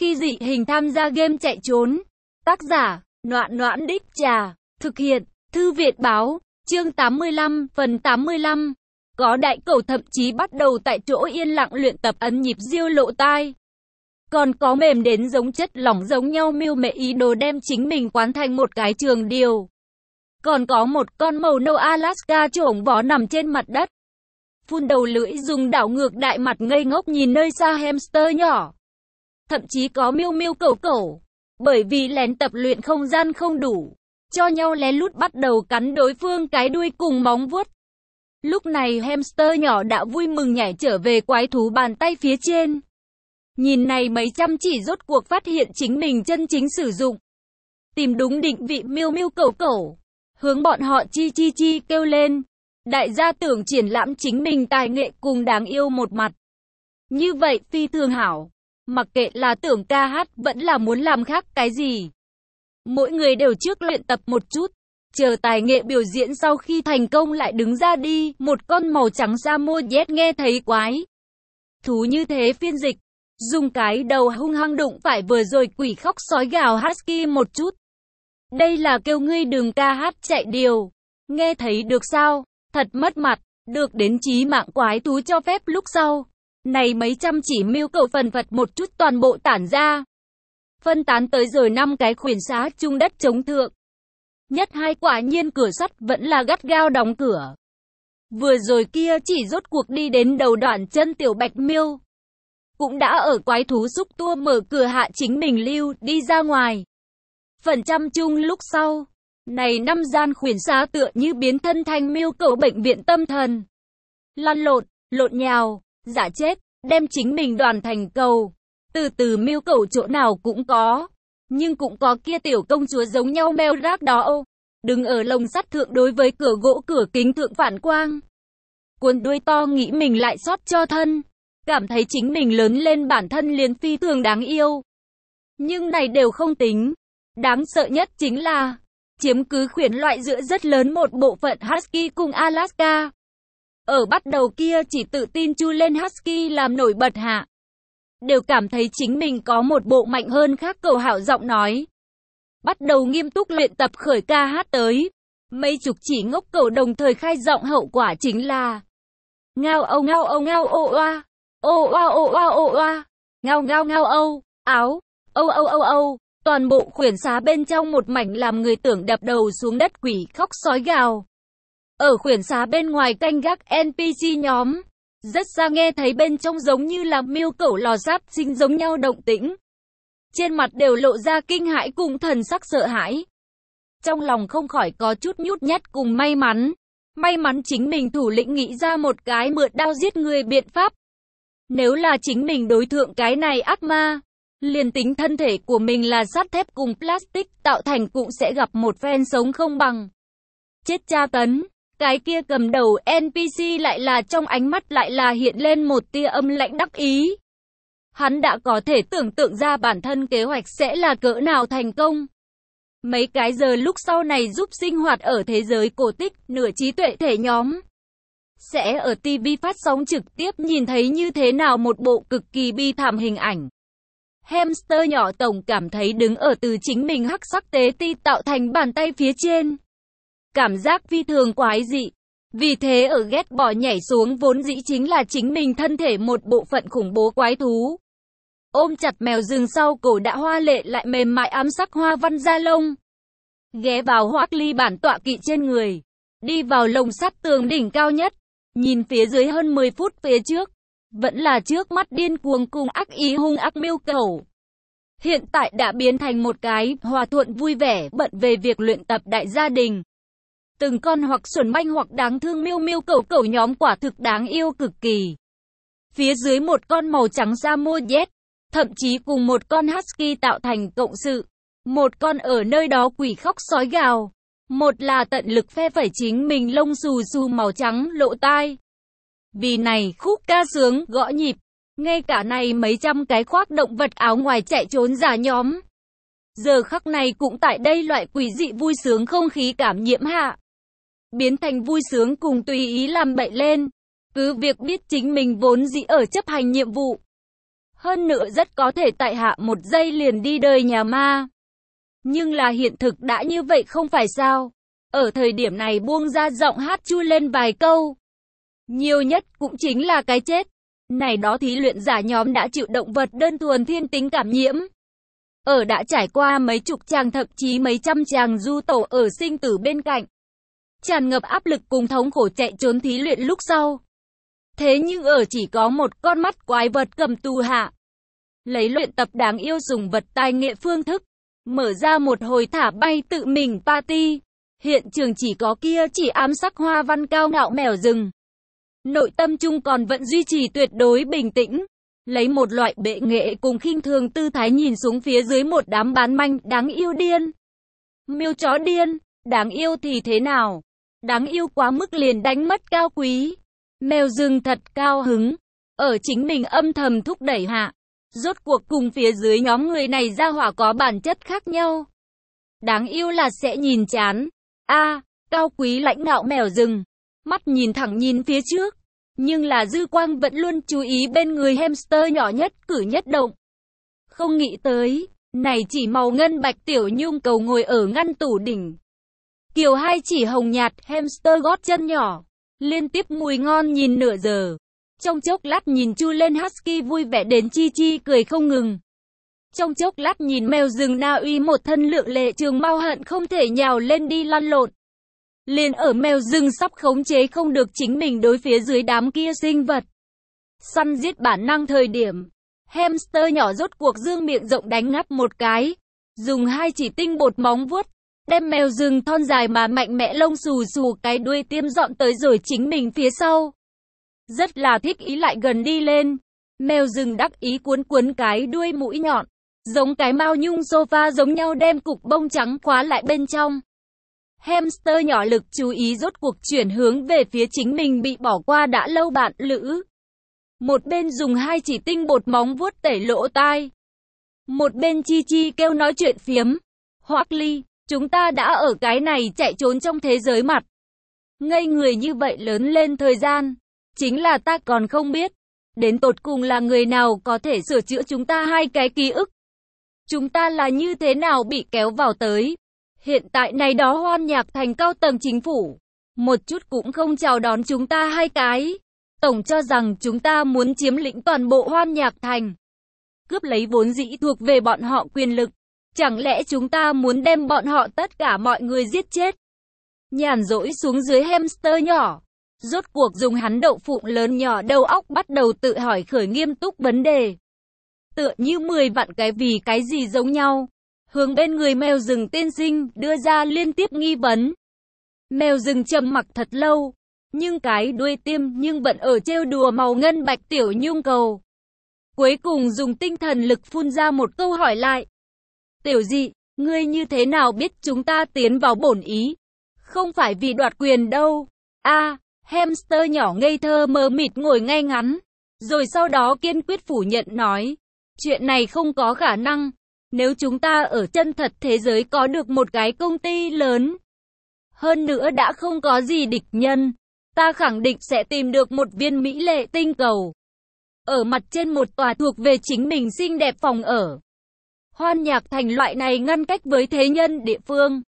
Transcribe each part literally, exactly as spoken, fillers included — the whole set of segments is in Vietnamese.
Khi dị hình tham gia game chạy trốn. Tác giả, Noãn Noãn Đích Trà. Thực hiện, Thư viện báo. Chương tám mươi lăm, phần tám mươi lăm. Có đại cẩu thậm chí bắt đầu tại chỗ yên lặng luyện tập ấn nhịp diêu lộ tai. Còn có mềm đến giống chất lỏng giống nhau mưu mệ ý đồ đem chính mình quán thành một cái trường điều. Còn có một con màu nâu Alaska chổng vó nằm trên mặt đất. Phun đầu lưỡi dùng đảo ngược đại mặt ngây ngốc nhìn nơi xa hamster nhỏ. Thậm chí có miêu miêu cẩu cẩu. Bởi vì lén tập luyện không gian không đủ. Cho nhau lén lút bắt đầu cắn đối phương cái đuôi cùng móng vuốt. Lúc này hamster nhỏ đã vui mừng nhảy trở về quái thú bàn tay phía trên. Nhìn này mấy trăm chỉ rốt cuộc phát hiện chính mình chân chính sử dụng. Tìm đúng định vị miêu miêu cẩu cẩu. Hướng bọn họ chi chi chi kêu lên. Đại gia tưởng triển lãm chính mình tài nghệ cùng đáng yêu một mặt. Như vậy phi thường hảo. Mặc kệ là tưởng ca hát vẫn là muốn làm khác cái gì. Mỗi người đều trước luyện tập một chút. Chờ tài nghệ biểu diễn sau khi thành công lại đứng ra đi. Một con màu trắng Samoyed nghe thấy quái thú như thế phiên dịch. Dùng cái đầu hung hăng đụng phải vừa rồi quỷ khóc sói gào husky một chút. Đây là kêu ngươi đừng ca hát chạy điều. Nghe thấy được sao? Thật mất mặt. Được đến chí mạng quái thú cho phép lúc sau. Này mấy trăm chỉ miêu cẩu phần phật một chút toàn bộ tản ra. Phân tán tới rồi năm cái khuyển xá chung đất chống thượng. Nhất hai quả nhiên cửa sắt vẫn là gắt gao đóng cửa. Vừa rồi kia chỉ rốt cuộc đi đến đầu đoạn chân tiểu bạch miêu. Cũng đã ở quái thú xúc tua mở cửa hạ chính mình lưu đi ra ngoài. Phần trăm chung lúc sau. Này năm gian khuyển xá tựa như biến thân thành miêu cẩu bệnh viện tâm thần. Lăn lộn, lộn nhào, giả chết, đem chính mình đoàn thành cầu. Từ từ miêu cẩu chỗ nào cũng có. Nhưng cũng có kia tiểu công chúa giống nhau meo rác đó ô. Đứng ở lồng sắt thượng đối với cửa gỗ cửa kính thượng phản quang. Cuốn đuôi to nghĩ mình lại sót cho thân. Cảm thấy chính mình lớn lên bản thân liền phi thường đáng yêu. Nhưng này đều không tính. Đáng sợ nhất chính là chiếm cứ khuyển loại giữa rất lớn một bộ phận Husky cùng Alaska. Ở bắt đầu kia chỉ tự tin chu lên Husky làm nổi bật hạ. Đều cảm thấy chính mình có một bộ mạnh hơn khác cẩu hảo giọng nói. Bắt đầu nghiêm túc luyện tập khởi ca hát tới. Mấy chục chỉ ngốc cẩu đồng thời khai giọng hậu quả chính là ngao âu ngao âu ngao ô oa. Ô oa ô oa ô oa. Ngao ngao ngao âu. Áo. Âu âu âu âu. Toàn bộ khuyển xá bên trong một mảnh làm người tưởng đập đầu xuống đất quỷ khóc sói gào. Ở khuyển xá bên ngoài canh gác en pê xê nhóm. Rất xa nghe thấy bên trong giống như là miêu cẩu lò giáp sinh giống nhau động tĩnh. Trên mặt đều lộ ra kinh hãi cùng thần sắc sợ hãi. Trong lòng không khỏi có chút nhút nhát cùng may mắn. May mắn chính mình thủ lĩnh nghĩ ra một cái mượn đao giết người biện pháp. Nếu là chính mình đối thượng cái này ác ma, liền tính thân thể của mình là sắt thép cùng plastic tạo thành cũng sẽ gặp một phen sống không bằng. Chết tra tấn, cái kia cầm đầu en pê xê lại là trong ánh mắt lại là hiện lên một tia âm lãnh đắc ý. Hắn đã có thể tưởng tượng ra bản thân kế hoạch sẽ là cỡ nào thành công. Mấy cái giờ lúc sau này giúp sinh hoạt ở thế giới cổ tích, nửa trí tuệ thể nhóm. Sẽ ở ti vi phát sóng trực tiếp nhìn thấy như thế nào một bộ cực kỳ bi thảm hình ảnh. Hamster nhỏ tổng cảm thấy đứng ở từ chính mình hắc sắc tế ti tạo thành bàn tay phía trên. Cảm giác phi thường quái dị. Vì thế ở ghét bỏ nhảy xuống vốn dĩ chính là chính mình thân thể một bộ phận khủng bố quái thú. Ôm chặt mèo rừng sau cổ đã hoa lệ lại mềm mại ám sắc hoa văn da lông. Ghé vào Hoắc Ly bản tọa kỵ trên người. Đi vào lồng sắt tường đỉnh cao nhất. Nhìn phía dưới hơn mười phút phía trước. Vẫn là trước mắt điên cuồng cùng ác ý hung ác miêu cẩu. Hiện tại đã biến thành một cái hòa thuận vui vẻ bận về việc luyện tập đại gia đình. Từng con hoặc xuẩn manh hoặc đáng thương miêu miêu cẩu cẩu nhóm quả thực đáng yêu cực kỳ. Phía dưới một con màu trắng Samoyed, thậm chí cùng một con Husky tạo thành cộng sự. Một con ở nơi đó quỷ khóc sói gào. Một là tận lực phe phẩy chính mình lông xù xù màu trắng lộ tai. Vì này khúc ca sướng gõ nhịp. Ngay cả này mấy trăm cái khoác động vật áo ngoài chạy trốn giả nhóm. Giờ khắc này cũng tại đây loại quỷ dị vui sướng không khí cảm nhiễm hạ. Biến thành vui sướng cùng tùy ý làm bậy lên. Cứ việc biết chính mình vốn dĩ ở chấp hành nhiệm vụ. Hơn nữa rất có thể tại hạ một giây liền đi đời nhà ma. Nhưng là hiện thực đã như vậy không phải sao? Ở thời điểm này buông ra giọng hát chui lên vài câu. Nhiều nhất cũng chính là cái chết. Này đó thí luyện giả nhóm đã chịu động vật đơn thuần thiên tính cảm nhiễm. Ở đã trải qua mấy chục chàng thậm chí mấy trăm chàng du tẩu ở sinh tử bên cạnh. Tràn ngập áp lực cùng thống khổ chạy trốn thí luyện lúc sau. Thế nhưng ở chỉ có một con mắt quái vật cầm tù hạ. Lấy luyện tập đáng yêu dùng vật tài nghệ phương thức. Mở ra một hồi thả bay tự mình party. Hiện trường chỉ có kia chỉ ám sắc hoa văn cao ngạo mèo rừng. Nội tâm chung còn vẫn duy trì tuyệt đối bình tĩnh. Lấy một loại bệ nghệ cùng khinh thường tư thái nhìn xuống phía dưới một đám bán manh đáng yêu điên. Miêu chó điên, đáng yêu thì thế nào? Đáng yêu quá mức liền đánh mất cao quý. Mèo rừng thật cao hứng. Ở chính mình âm thầm thúc đẩy hạ. Rốt cuộc cùng phía dưới nhóm người này ra hỏa có bản chất khác nhau. Đáng yêu là sẽ nhìn chán. A, à, cao quý lãnh ngạo mèo rừng. Mắt nhìn thẳng nhìn phía trước. Nhưng là dư quang vẫn luôn chú ý bên người hamster nhỏ nhất cử nhất động. Không nghĩ tới, này chỉ màu ngân bạch tiểu nhung cầu ngồi ở ngăn tủ đỉnh. Kiều hai chỉ hồng nhạt hamster gót chân nhỏ. Liên tiếp mùi ngon nhìn nửa giờ. Trong chốc lát nhìn chu lên husky vui vẻ đến chi chi cười không ngừng. Trong chốc lát nhìn mèo rừng Na Uy một thân lượng lệ trường mau hận không thể nhào lên đi lăn lộn. Liền ở mèo rừng sắp khống chế không được chính mình đối phía dưới đám kia sinh vật. Săn giết bản năng thời điểm. Hamster nhỏ rốt cuộc dương miệng rộng đánh ngắp một cái. Dùng hai chỉ tinh bột móng vuốt. Đem mèo rừng thon dài mà mạnh mẽ lông xù xù cái đuôi tiêm dọn tới rồi chính mình phía sau. Rất là thích ý lại gần đi lên. Mèo rừng đắc ý cuốn cuốn cái đuôi mũi nhọn. Giống cái mao nhung sofa giống nhau đem cục bông trắng khóa lại bên trong. Hamster nhỏ lực chú ý rốt cuộc chuyển hướng về phía chính mình bị bỏ qua đã lâu bạn lữ. Một bên dùng hai chỉ tinh bột móng vuốt tẩy lỗ tai. Một bên chi chi kêu nói chuyện phiếm. Hoắc Ly, chúng ta đã ở cái này chạy trốn trong thế giới mặt. Ngây người như vậy lớn lên thời gian. Chính là ta còn không biết. Đến tột cùng là người nào có thể sửa chữa chúng ta hai cái ký ức. Chúng ta là như thế nào bị kéo vào tới. Hiện tại này đó Hoan Nhạc Thành cao tầng chính phủ. Một chút cũng không chào đón chúng ta hai cái. Tổng cho rằng chúng ta muốn chiếm lĩnh toàn bộ Hoan Nhạc Thành. Cướp lấy vốn dĩ thuộc về bọn họ quyền lực. Chẳng lẽ chúng ta muốn đem bọn họ tất cả mọi người giết chết. Nhàn rỗi xuống dưới hamster nhỏ. Rốt cuộc dùng hắn đậu phụng lớn nhỏ đầu óc bắt đầu tự hỏi khởi nghiêm túc vấn đề. Tựa như mười vạn cái vì cái gì giống nhau. Hướng bên người mèo rừng tiên sinh đưa ra liên tiếp nghi vấn. Mèo rừng trầm mặc thật lâu. Nhưng cái đuôi tiêm nhưng vẫn ở trêu đùa màu ngân bạch tiểu nhung cầu. Cuối cùng dùng tinh thần lực phun ra một câu hỏi lại. Tiểu dị, ngươi như thế nào biết chúng ta tiến vào bổn ý? Không phải vì đoạt quyền đâu. A, à, hamster nhỏ ngây thơ mờ mịt ngồi ngay ngắn. Rồi sau đó kiên quyết phủ nhận nói. Chuyện này không có khả năng. Nếu chúng ta ở chân thật thế giới có được một cái công ty lớn. Hơn nữa đã không có gì địch nhân. Ta khẳng định sẽ tìm được một viên mỹ lệ tinh cầu. Ở mặt trên một tòa thuộc về chính mình xinh đẹp phòng ở. Hoan Nhạc Thành loại này ngăn cách với thế nhân địa phương.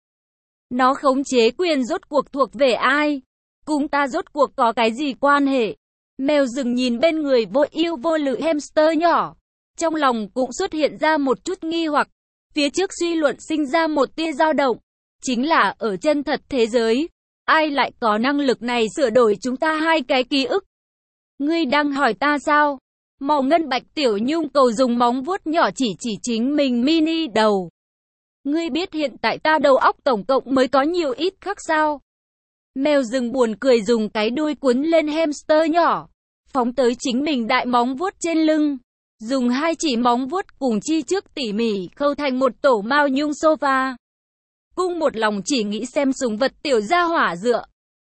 Nó khống chế quyền rốt cuộc thuộc về ai? Cùng ta rốt cuộc có cái gì quan hệ? Mèo rừng nhìn bên người vô yêu vô lự hamster nhỏ. Trong lòng cũng xuất hiện ra một chút nghi hoặc. Phía trước suy luận sinh ra một tia dao động. Chính là ở chân thật thế giới. Ai lại có năng lực này sửa đổi chúng ta hai cái ký ức? Ngươi đang hỏi ta sao? Màu ngân bạch tiểu nhung cầu dùng móng vuốt nhỏ chỉ chỉ chính mình mini đầu. Ngươi biết hiện tại ta đầu óc tổng cộng mới có nhiều ít khác sao? Mèo rừng buồn cười dùng cái đuôi cuốn lên hamster nhỏ. Phóng tới chính mình đại móng vuốt trên lưng. Dùng hai chỉ móng vuốt cùng chi trước tỉ mỉ khâu thành một tổ mao nhung sofa. Cung một lòng chỉ nghĩ xem súng vật tiểu gia hỏa dựa.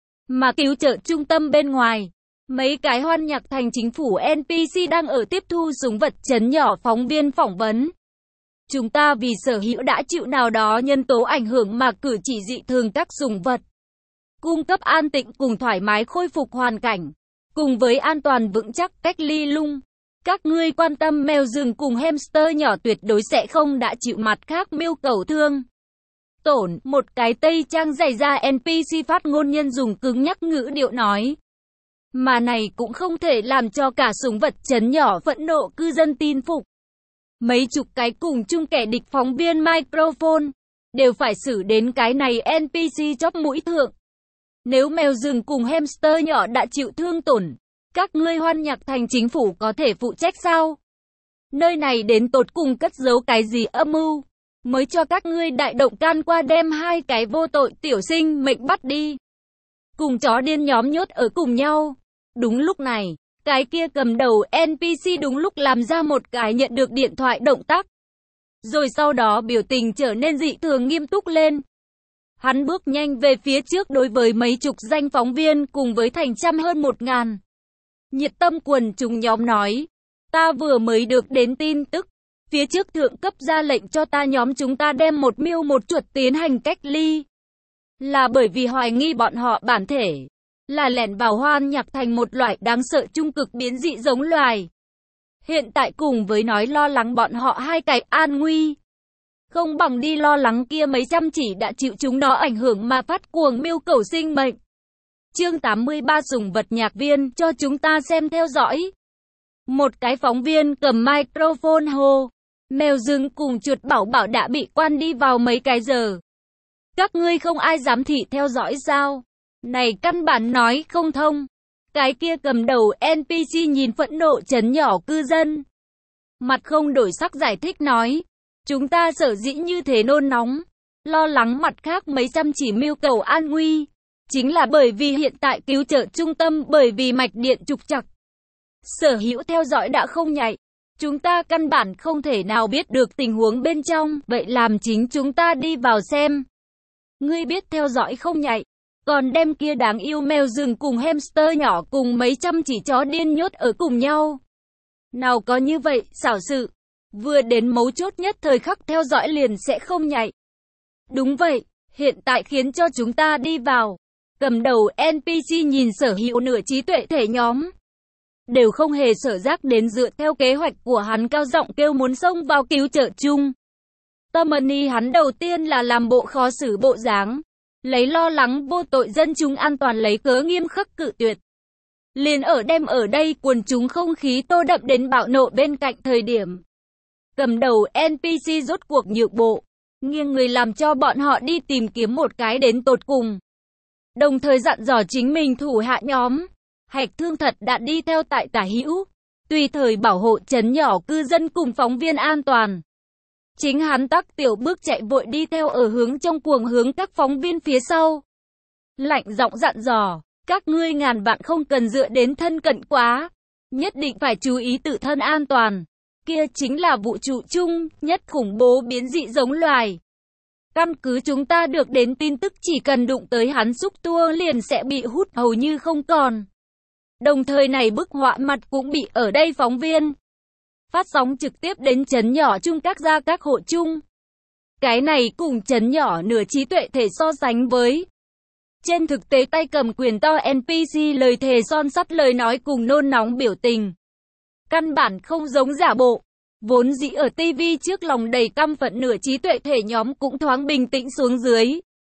Mà cứu trợ trung tâm bên ngoài. Mấy cái Hoan Nhạc Thành chính phủ en pê xê đang ở tiếp thu súng vật chấn nhỏ phóng viên phỏng vấn. Chúng ta vì sở hữu đã chịu nào đó nhân tố ảnh hưởng mà cử chỉ dị thường các súng vật. Cung cấp an tĩnh cùng thoải mái khôi phục hoàn cảnh. Cùng với an toàn vững chắc cách ly lung. Các ngươi quan tâm mèo rừng cùng hamster nhỏ tuyệt đối sẽ không đã chịu mặt khác miêu cầu thương tổn. Một cái tây trang dày da en pê xê phát ngôn nhân dùng cứng nhắc ngữ điệu nói. Mà này cũng không thể làm cho cả súng vật chấn nhỏ phẫn nộ cư dân tin phục. Mấy chục cái cùng chung kẻ địch phóng viên microphone đều phải xử đến cái này en pê xê chóp mũi thượng. Nếu mèo rừng cùng hamster nhỏ đã chịu thương tổn, các ngươi Hoan Nhạc Thành chính phủ có thể phụ trách sao? Nơi này đến tột cùng cất giấu cái gì âm mưu, mới cho các ngươi đại động can qua đem hai cái vô tội tiểu sinh mệnh bắt đi. Cùng chó điên nhóm nhốt ở cùng nhau. Đúng lúc này, cái kia cầm đầu en pê xê đúng lúc làm ra một cái nhận được điện thoại động tác. Rồi sau đó biểu tình trở nên dị thường nghiêm túc lên. Hắn bước nhanh về phía trước đối với mấy chục danh phóng viên cùng với thành trăm hơn một ngàn. Nhiệt tâm quần chúng nhóm nói, ta vừa mới được đến tin tức, phía trước thượng cấp ra lệnh cho ta nhóm chúng ta đem một miêu một chuột tiến hành cách ly. Là bởi vì hoài nghi bọn họ bản thể là lẻn vào Hoan Nhạc Thành một loại đáng sợ trung cực biến dị giống loài. Hiện tại cùng với nói lo lắng bọn họ hai cái an nguy, không bằng đi lo lắng kia mấy trăm chỉ đã chịu chúng nó ảnh hưởng mà phát cuồng miêu cầu sinh mệnh. Chương tám mươi ba sùng vật nhạc viên cho chúng ta xem theo dõi. Một cái phóng viên cầm microphone hô, mèo rừng cùng chuột bảo bảo đã bị quan đi vào mấy cái giờ. Các ngươi không ai dám thị theo dõi sao? Này căn bản nói không thông. Cái kia cầm đầu en pê xê nhìn phẫn nộ chấn nhỏ cư dân. Mặt không đổi sắc giải thích nói. Chúng ta sở dĩ như thế nôn nóng, lo lắng mặt khác mấy trăm chỉ miêu cầu an nguy. Chính là bởi vì hiện tại cứu trợ trung tâm bởi vì mạch điện trục trặc. Sở hữu theo dõi đã không nhạy. Chúng ta căn bản không thể nào biết được tình huống bên trong. Vậy làm chính chúng ta đi vào xem. Ngươi biết theo dõi không nhạy. Còn đem kia đáng yêu mèo rừng cùng hamster nhỏ cùng mấy trăm chỉ chó điên nhốt ở cùng nhau. Nào có như vậy, xảo sự. Vừa đến mấu chốt nhất thời khắc theo dõi liền sẽ không nhạy. Đúng vậy, hiện tại khiến cho chúng ta đi vào. Cầm đầu en pê xê nhìn sở hữu nửa trí tuệ thể nhóm. Đều không hề sở giác đến dựa theo kế hoạch của hắn cao giọng kêu muốn xông vào cứu trợ chung. Tammany hắn đầu tiên là làm bộ khó xử bộ dáng. Lấy lo lắng vô tội dân chúng an toàn lấy cớ nghiêm khắc cự tuyệt. Liền ở đem ở đây quần chúng không khí tô đậm đến bạo nộ bên cạnh thời điểm. Cầm đầu en pê xê rốt cuộc nhượng bộ, nghiêng người làm cho bọn họ đi tìm kiếm một cái đến tột cùng. Đồng thời dặn dò chính mình thủ hạ nhóm, Hạch Thương Thật đã đi theo tại tả hữu, tùy thời bảo hộ trấn nhỏ cư dân cùng phóng viên an toàn. Chính hắn tắc tiểu bước chạy vội đi theo ở hướng trong cuồng hướng các phóng viên phía sau. Lạnh giọng dặn dò, các ngươi ngàn vạn không cần dựa đến thân cận quá, nhất định phải chú ý tự thân an toàn. Kia chính là vũ trụ chung nhất khủng bố biến dị giống loài. Căn cứ chúng ta được đến tin tức chỉ cần đụng tới hắn xúc tua liền sẽ bị hút hầu như không còn. Đồng thời này bức họa mặt cũng bị ở đây phóng viên phát sóng trực tiếp đến trấn nhỏ chung các gia các hộ chung. Cái này cùng trấn nhỏ nửa trí tuệ thể so sánh với. Trên thực tế tay cầm quyền to en pê xê lời thề son sắt lời nói cùng nôn nóng biểu tình. Căn bản không giống giả bộ. Vốn dĩ ở ti vi trước lòng đầy căm phẫn nửa trí tuệ thể nhóm cũng thoáng bình tĩnh xuống dưới.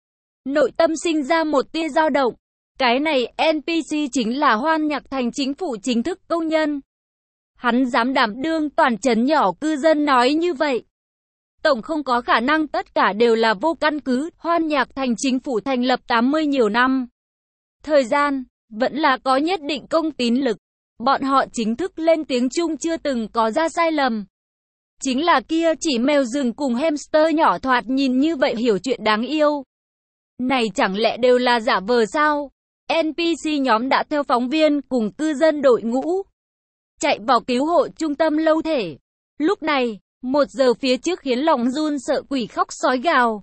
Nội tâm sinh ra một tia dao động. Cái này en pê xê chính là Hoan Nhạc Thành chính phủ chính thức công nhân. Hắn dám đảm đương toàn trấn nhỏ cư dân nói như vậy. Tổng không có khả năng tất cả đều là vô căn cứ. Hoan Nhạc Thành chính phủ thành lập tám mươi nhiều năm. Thời gian, vẫn là có nhất định công tín lực. Bọn họ chính thức lên tiếng chung chưa từng có ra sai lầm. Chính là kia chỉ mèo rừng cùng hamster nhỏ thoạt nhìn như vậy hiểu chuyện đáng yêu. Này chẳng lẽ đều là giả vờ sao? en pê xê nhóm đã theo phóng viên cùng cư dân đội ngũ chạy vào cứu hộ trung tâm lâu thể. Lúc này, một giờ phía trước khiến lòng run sợ quỷ khóc sói gào.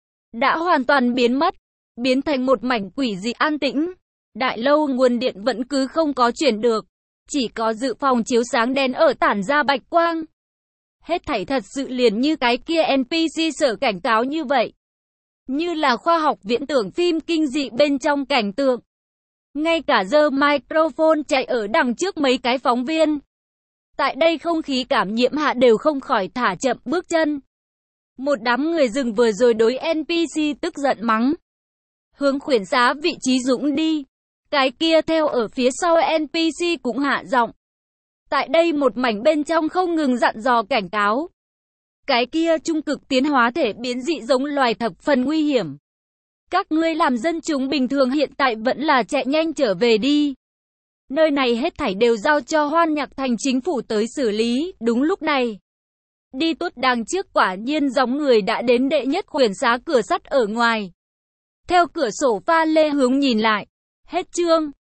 Đã hoàn toàn biến mất, biến thành một mảnh quỷ dị an tĩnh. Đại lâu nguồn điện vẫn cứ không có chuyển được. Chỉ có dự phòng chiếu sáng đèn ở tản ra bạch quang. Hết thảy thật sự liền như cái kia en pê xê sở cảnh cáo như vậy. Như là khoa học viễn tưởng phim kinh dị bên trong cảnh tượng. Ngay cả giơ microphone chạy ở đằng trước mấy cái phóng viên. Tại đây không khí cảm nhiễm hạ đều không khỏi thả chậm bước chân. Một đám người rừng vừa rồi đối en pê xê tức giận mắng. Hướng khuyển xá vị trí dũng đi. Cái kia theo ở phía sau en pê xê cũng hạ giọng. Tại đây một mảnh bên trong không ngừng dặn dò cảnh cáo. Cái kia trung cực tiến hóa thể biến dị giống loài thập phần nguy hiểm. Các ngươi làm dân chúng bình thường hiện tại vẫn là chạy nhanh trở về đi. Nơi này hết thảy đều giao cho Hoan Nhạc Thành chính phủ tới xử lý. Đúng lúc này, đi tốt đằng trước quả nhiên dòng người đã đến đệ nhất khuyển xá cửa sắt ở ngoài. Theo cửa sổ pha lê hướng nhìn lại. Hết chương.